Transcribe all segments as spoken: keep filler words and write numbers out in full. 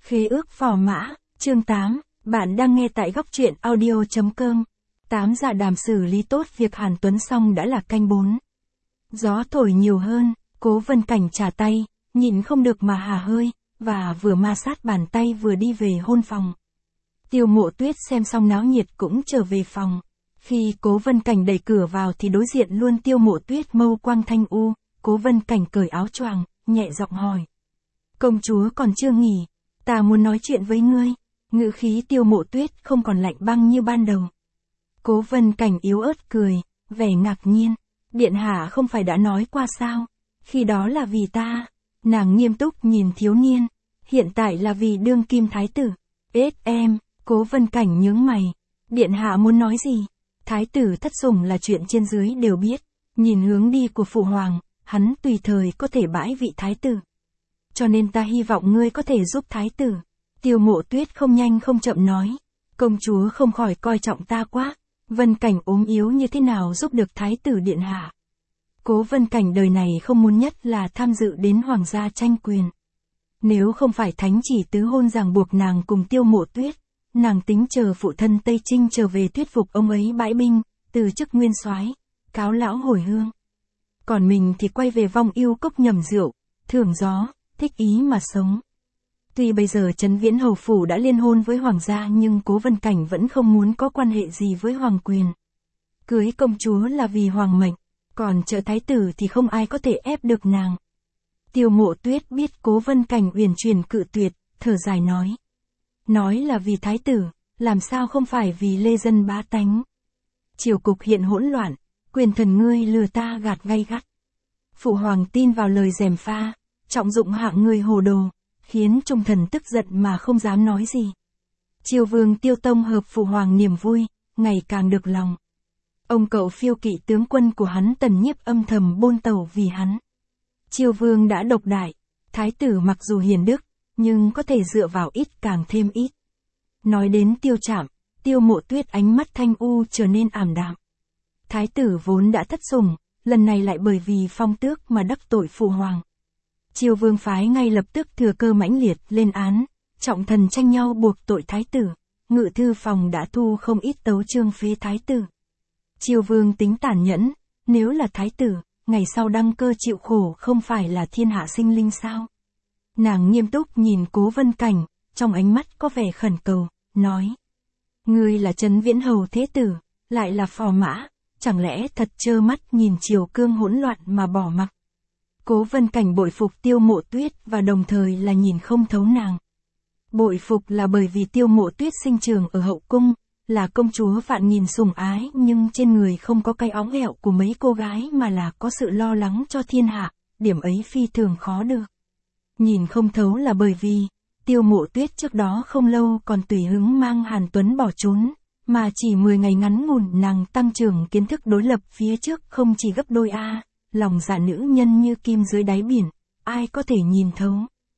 Khế ước phò mã, chương tám, bạn đang nghe tại góc truyện audio.com. Tám dạ đàm xử lý tốt việc Hàn Tuấn xong đã là canh bốn. Gió thổi nhiều hơn, Cố Vân Cảnh trả tay, nhịn không được mà hả hơi, và vừa ma sát bàn tay vừa đi về hôn phòng. Tiêu Mộ Tuyết xem xong náo nhiệt cũng trở về phòng. Khi Cố Vân Cảnh đẩy cửa vào thì đối diện luôn Tiêu Mộ Tuyết mâu quang thanh u. Cố Vân Cảnh cởi áo choàng, nhẹ giọng hỏi. Công chúa còn chưa nghỉ, ta muốn nói chuyện với ngươi. Ngữ khí Tiêu Mộ Tuyết không còn lạnh băng như ban đầu. Cố Vân Cảnh yếu ớt cười, vẻ ngạc nhiên. Điện hạ không phải đã nói qua sao? Khi đó là vì ta. Nàng nghiêm túc nhìn thiếu niên. Hiện tại là vì đương kim thái tử. Ết em, Cố Vân Cảnh nhướng mày. Điện hạ muốn nói gì? Thái tử thất sủng là chuyện trên dưới đều biết. Nhìn hướng đi của phụ hoàng, hắn tùy thời có thể bãi vị thái tử. Cho nên ta hy vọng ngươi có thể giúp thái tử. Tiêu Mộ Tuyết không nhanh không chậm nói. Công chúa không khỏi coi trọng ta quá. Vân Cảnh ốm yếu như thế nào giúp được thái tử điện hạ. Cố Vân Cảnh đời này không muốn nhất là tham dự đến hoàng gia tranh quyền. Nếu không phải thánh chỉ tứ hôn ràng buộc nàng cùng Tiêu Mộ Tuyết, nàng tính chờ phụ thân Tây Trinh trở về thuyết phục ông ấy bãi binh, từ chức nguyên soái, cáo lão hồi hương. Còn mình thì quay về vong yêu cốc nhầm rượu, thưởng gió, thích ý mà sống. Tuy bây giờ Trấn Viễn Hầu Phủ đã liên hôn với hoàng gia nhưng Cố Vân Cảnh vẫn không muốn có quan hệ gì với hoàng quyền. Cưới công chúa là vì hoàng mệnh, còn trợ thái tử thì không ai có thể ép được nàng. Tiêu Mộ Tuyết biết Cố Vân Cảnh uyển chuyển cự tuyệt, thở dài nói. Nói là vì thái tử, làm sao không phải vì lê dân bá tánh. Triều cục hiện hỗn loạn, quyền thần ngươi lừa ta gạt gay gắt. Phụ hoàng tin vào lời gièm pha, trọng dụng hạng người hồ đồ, khiến trung thần tức giận mà không dám nói gì. Triều vương Tiêu Tông hợp phụ hoàng niềm vui, ngày càng được lòng. Ông cậu phiêu kỵ tướng quân của hắn Tần Nhiếp âm thầm bôn tẩu vì hắn. Triều vương đã độc đại, thái tử mặc dù hiền đức, nhưng có thể dựa vào ít càng thêm ít. Nói đến Tiêu Trạm, Tiêu Mộ Tuyết ánh mắt thanh u trở nên ảm đạm. Thái tử vốn đã thất sủng, lần này lại bởi vì phong tước mà đắc tội phụ hoàng. Triều vương phái ngay lập tức thừa cơ mãnh liệt lên án, trọng thần tranh nhau buộc tội thái tử, ngự thư phòng đã thu không ít tấu chương phế thái tử. Triều vương tính tàn nhẫn, nếu là thái tử, ngày sau đăng cơ chịu khổ không phải là thiên hạ sinh linh sao? Nàng nghiêm túc nhìn Cố Vân Cảnh, trong ánh mắt có vẻ khẩn cầu, nói. Ngươi là Trấn Viễn Hầu thế tử, lại là phò mã, chẳng lẽ thật trơ mắt nhìn triều cương hỗn loạn mà bỏ mặc? Cố Vân Cảnh bội phục Tiêu Mộ Tuyết và đồng thời là nhìn không thấu nàng. Bội phục là bởi vì Tiêu Mộ Tuyết sinh trưởng ở hậu cung, là công chúa vạn nghìn sủng ái nhưng trên người không có cái óng ẹo của mấy cô gái mà là có sự lo lắng cho thiên hạ, điểm ấy phi thường khó được. Nhìn không thấu là bởi vì, Tiêu Mộ Tuyết trước đó không lâu còn tùy hứng mang Hàn Tuấn bỏ trốn, mà chỉ mười ngày ngắn ngủn nàng tăng trưởng kiến thức đối lập phía trước không chỉ gấp đôi a, lòng dạ nữ nhân như kim dưới đáy biển, ai có thể nhìn thấu.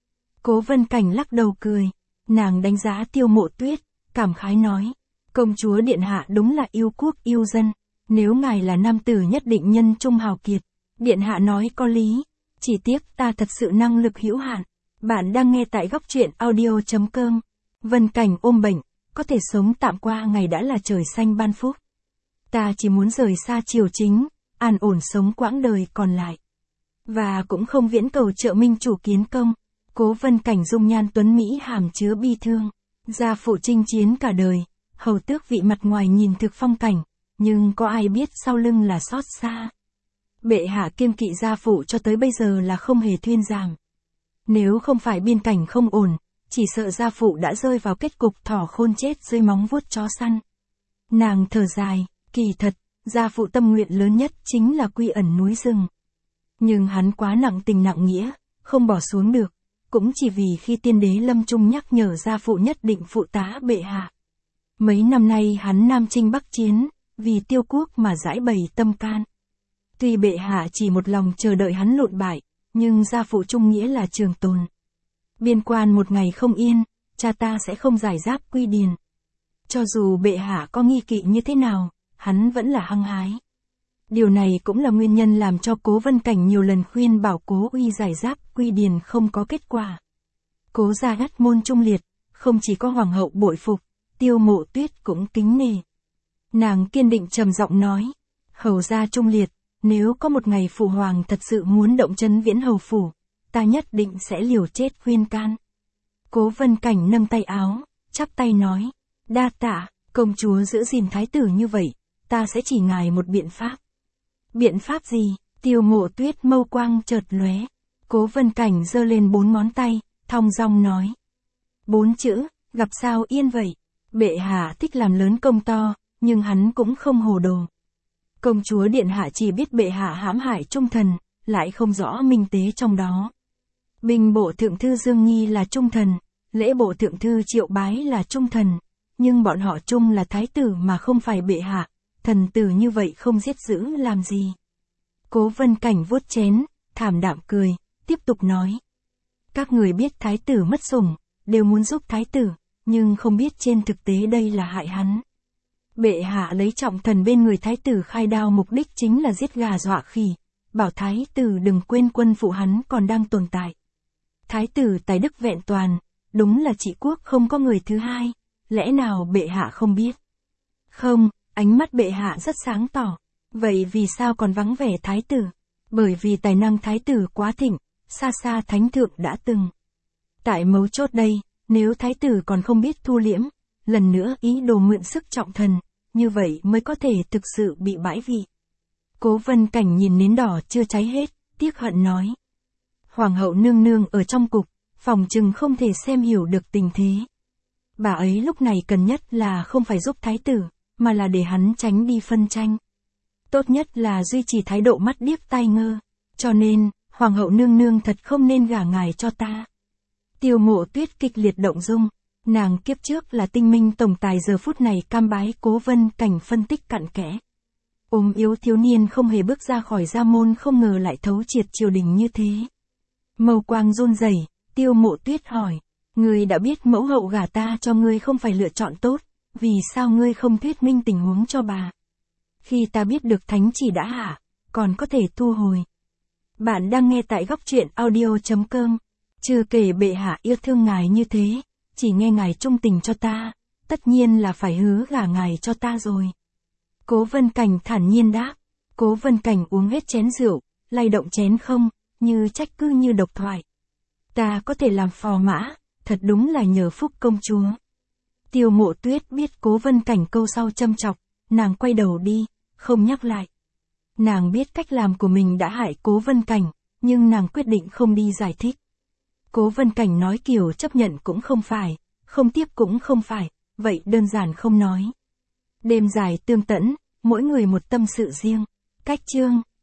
Cố Vân Cảnh lắc đầu cười, nàng đánh giá Tiêu Mộ Tuyết, cảm khái nói, công chúa điện hạ đúng là yêu quốc yêu dân, nếu ngài là nam tử nhất định nhân trung hào kiệt, điện hạ nói có lý, chỉ tiếc ta thật sự năng lực hữu hạn. Bạn đang nghe tại góc truyện audio.com. Vân Cảnh ôm bệnh, có thể sống tạm qua ngày đã là trời xanh ban phúc. Ta chỉ muốn rời xa triều chính, an ổn sống quãng đời còn lại. Và cũng không viễn cầu trợ minh chủ kiến công. Cố Vân Cảnh dung nhan tuấn Mỹ hàm chứa bi thương. Gia phụ chinh chiến cả đời, hầu tước vị mặt ngoài nhìn thực phong cảnh, nhưng có ai biết sau lưng là xót xa. Bệ hạ kiêng kỵ gia phụ cho tới bây giờ là không hề thuyên giảm. Nếu không phải biên cảnh không ổn, chỉ sợ gia phụ đã rơi vào kết cục thỏ khôn chết dưới móng vuốt chó săn. Nàng thở dài, kỳ thật, gia phụ tâm nguyện lớn nhất chính là quy ẩn núi rừng. Nhưng hắn quá nặng tình nặng nghĩa, không bỏ xuống được, cũng chỉ vì khi tiên đế lâm trung nhắc nhở gia phụ nhất định phụ tá bệ hạ. Mấy năm nay hắn nam chinh bắc chiến, vì tiêu quốc mà giải bày tâm can. Tuy bệ hạ chỉ một lòng chờ đợi hắn lụn bại, nhưng gia phụ trung nghĩa là trường tồn. Biên quan một ngày không yên, cha ta sẽ không giải giáp quy điền. Cho dù bệ hạ có nghi kỵ như thế nào, hắn vẫn là hăng hái. Điều này cũng là nguyên nhân làm cho Cố Vân Cảnh nhiều lần khuyên bảo Cố Uy giải giáp quy điền không có kết quả. Cố gia đắt môn trung liệt, không chỉ có hoàng hậu bội phục, Tiêu Mộ Tuyết cũng kính nể. Nàng kiên định trầm giọng nói, hầu gia trung liệt, nếu có một ngày phụ hoàng thật sự muốn động chân Viễn Hầu phủ, ta nhất định sẽ liều chết khuyên can. Cố Vân Cảnh nâng tay áo, chắp tay nói, đa tạ, công chúa giữ gìn thái tử như vậy, ta sẽ chỉ ngài một biện pháp. Biện pháp gì? Tiêu Mộ Tuyết mâu quang chợt lóe. Cố Vân Cảnh giơ lên bốn ngón tay, thong dong nói. Bốn chữ, gặp sao yên vậy. Bệ hạ thích làm lớn công to, nhưng hắn cũng không hồ đồ. Công chúa điện hạ chỉ biết bệ hạ hãm hại trung thần, lại không rõ minh tế trong đó. Binh bộ thượng thư Dương Nghi là trung thần, lễ bộ thượng thư Triệu Bái là trung thần, nhưng bọn họ chung là thái tử mà không phải bệ hạ, thần tử như vậy không giết giữ làm gì. Cố Vân Cảnh vuốt chén, thảm đạm cười, tiếp tục nói. Các người biết thái tử mất sủng, đều muốn giúp thái tử, nhưng không biết trên thực tế đây là hại hắn. Bệ hạ lấy trọng thần bên người thái tử khai đao mục đích chính là giết gà dọa khỉ, bảo thái tử đừng quên quân phụ hắn còn đang tồn tại. Thái tử tài đức vẹn toàn, đúng là trị quốc không có người thứ hai, lẽ nào bệ hạ không biết? Không, ánh mắt bệ hạ rất sáng tỏ, vậy vì sao còn vắng vẻ thái tử? Bởi vì tài năng thái tử quá thịnh, xa xa thánh thượng đã từng. Tại mấu chốt đây, nếu thái tử còn không biết thu liễm, lần nữa ý đồ mượn sức trọng thần, như vậy mới có thể thực sự bị bãi vị. Cố Vân Cảnh nhìn nến đỏ chưa cháy hết, tiếc hận nói. Hoàng hậu nương nương ở trong cục, phòng chừng không thể xem hiểu được tình thế. Bà ấy lúc này cần nhất là không phải giúp thái tử, mà là để hắn tránh đi phân tranh. Tốt nhất là duy trì thái độ mắt điếc tai ngơ, cho nên, Hoàng hậu nương nương thật không nên gả ngài cho ta. Tiêu Mộ Tuyết kịch liệt động dung, nàng kiếp trước là tinh minh tổng tài giờ phút này cam bái Cố Vân Cảnh phân tích cặn kẽ. Ốm yếu thiếu niên không hề bước ra khỏi gia môn không ngờ lại thấu triệt triều đình như thế. Mâu quang run rẩy, Tiêu Mộ Tuyết hỏi, ngươi đã biết mẫu hậu gả ta cho ngươi không phải lựa chọn tốt, vì sao ngươi không thuyết minh tình huống cho bà? Khi ta biết được thánh chỉ đã hạ, còn có thể thu hồi. Bạn đang nghe tại góc truyện audio chấm com. Chưa kể bệ hạ yêu thương ngài như thế, chỉ nghe ngài trung tình cho ta, tất nhiên là phải hứa gả ngài cho ta rồi. Cố Vân Cảnh thản nhiên đáp. Cố Vân Cảnh uống hết chén rượu, lay động chén không, như trách cứ như độc thoại. Ta có thể làm phò mã, thật đúng là nhờ phúc công chúa. Tiêu Mộ Tuyết biết Cố Vân Cảnh câu sau châm chọc, nàng quay đầu đi, không nhắc lại. Nàng biết cách làm của mình đã hại Cố Vân Cảnh, nhưng nàng quyết định không đi giải thích. Cố Vân Cảnh nói kiểu chấp nhận cũng không phải, không tiếp cũng không phải, vậy đơn giản không nói. Đêm dài tương tẫn, mỗi người một tâm sự riêng. Cách chương